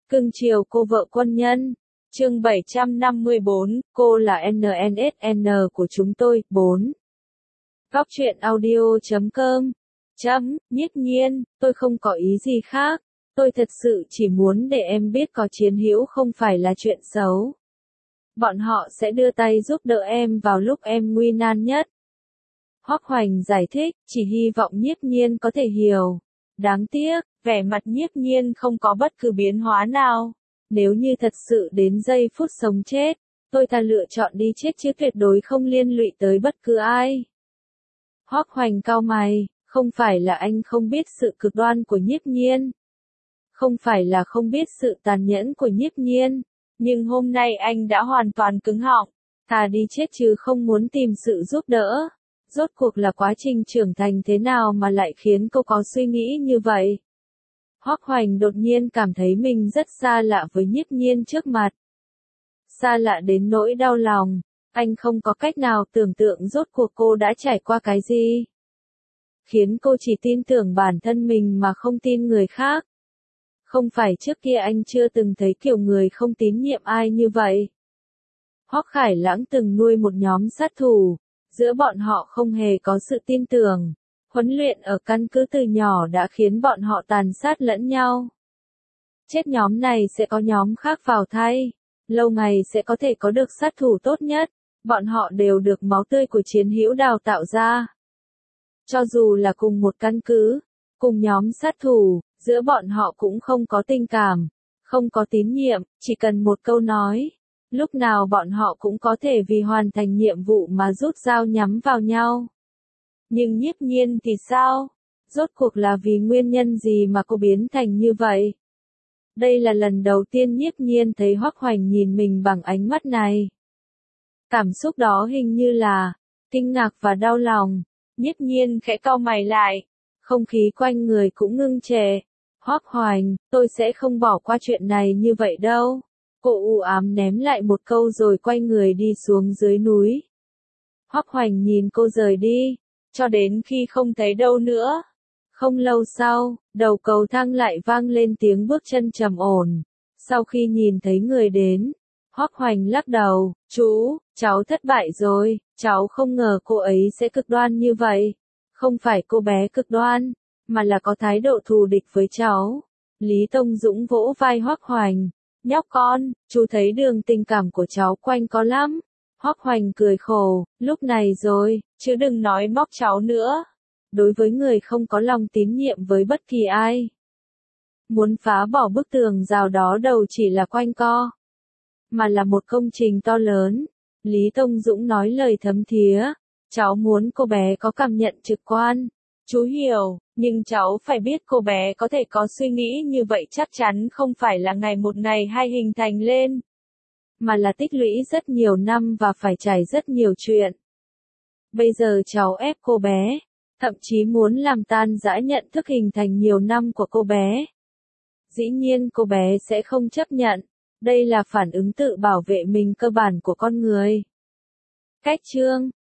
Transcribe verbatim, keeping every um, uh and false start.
Cưng chiều cô vợ quân nhân. Chương bảy trăm năm mươi bốn, cô là en en ét en của chúng tôi. bốn. Góc truyện audio chấm com. Chấm, Nhiếp Nhiên, tôi không có ý gì khác. Tôi thật sự chỉ muốn để em biết có chiến hữu không phải là chuyện xấu. Bọn họ sẽ đưa tay giúp đỡ em vào lúc em nguy nan nhất. Hoắc Hoành giải thích, chỉ hy vọng Nhiếp Nhiên có thể hiểu. Đáng tiếc, vẻ mặt Nhiếp Nhiên không có bất cứ biến hóa nào. Nếu như thật sự đến giây phút sống chết, tôi thà lựa chọn đi chết chứ tuyệt đối không liên lụy tới bất cứ ai. Hoắc Hoành cau mày, không phải là anh không biết sự cực đoan của Nhiếp Nhiên. Không phải là không biết sự tàn nhẫn của Nhiếp Nhiên. Nhưng hôm nay anh đã hoàn toàn cứng họng. Thà đi chết chứ không muốn tìm sự giúp đỡ. Rốt cuộc là quá trình trưởng thành thế nào mà lại khiến cô có suy nghĩ như vậy? Hoắc Hoành đột nhiên cảm thấy mình rất xa lạ với Nhiếp Nhiên trước mặt. Xa lạ đến nỗi đau lòng, anh không có cách nào tưởng tượng rốt cuộc cô đã trải qua cái gì. Khiến cô chỉ tin tưởng bản thân mình mà không tin người khác. Không phải trước kia anh chưa từng thấy kiểu người không tín nhiệm ai như vậy. Hoắc Khải Lãng từng nuôi một nhóm sát thủ, giữa bọn họ không hề có sự tin tưởng. Huấn luyện ở căn cứ từ nhỏ đã khiến bọn họ tàn sát lẫn nhau. Chết nhóm này sẽ có nhóm khác vào thay. Lâu ngày sẽ có thể có được sát thủ tốt nhất. Bọn họ đều được máu tươi của chiến hữu đào tạo ra. Cho dù là cùng một căn cứ, cùng nhóm sát thủ, giữa bọn họ cũng không có tình cảm, không có tín nhiệm, chỉ cần một câu nói. Lúc nào bọn họ cũng có thể vì hoàn thành nhiệm vụ mà rút dao nhắm vào nhau. Nhưng Nhiếp Nhiên thì sao? Rốt cuộc là vì nguyên nhân gì mà cô biến thành như vậy? Đây là lần đầu tiên Nhiếp Nhiên thấy Hoắc Hoành nhìn mình bằng ánh mắt này. Cảm xúc đó hình như là kinh ngạc và đau lòng. Nhiếp Nhiên khẽ cau mày lại. Không khí quanh người cũng ngưng trệ. Hoắc Hoành, tôi sẽ không bỏ qua chuyện này như vậy đâu. Cô u ám ném lại một câu rồi quay người đi xuống dưới núi. Hoắc Hoành nhìn cô rời đi, cho đến khi không thấy đâu nữa. Không lâu sau, đầu cầu thang lại vang lên tiếng bước chân trầm ổn. Sau khi nhìn thấy người đến, Hoắc Hoành lắc đầu, chú, cháu thất bại rồi, cháu không ngờ cô ấy sẽ cực đoan như vậy. Không phải cô bé cực đoan, mà là có thái độ thù địch với cháu. Lý Tông Dũng vỗ vai Hoắc Hoành. Nhóc con, chú thấy đường tình cảm của cháu quanh có lắm. Hoắc Hoành cười khổ, lúc này rồi, chứ đừng nói móc cháu nữa. Đối với người không có lòng tín nhiệm với bất kỳ ai. Muốn phá bỏ bức tường rào đó đầu chỉ là quanh co. Mà là một công trình to lớn. Lý Tông Dũng nói lời thấm thía. Cháu muốn cô bé có cảm nhận trực quan. Chú hiểu, nhưng cháu phải biết cô bé có thể có suy nghĩ như vậy chắc chắn không phải là ngày một ngày hai hình thành lên. Mà là tích lũy rất nhiều năm và phải trải rất nhiều chuyện. Bây giờ cháu ép cô bé, thậm chí muốn làm tan rã nhận thức hình thành nhiều năm của cô bé. Dĩ nhiên cô bé sẽ không chấp nhận. Đây là phản ứng tự bảo vệ mình cơ bản của con người. Cách chương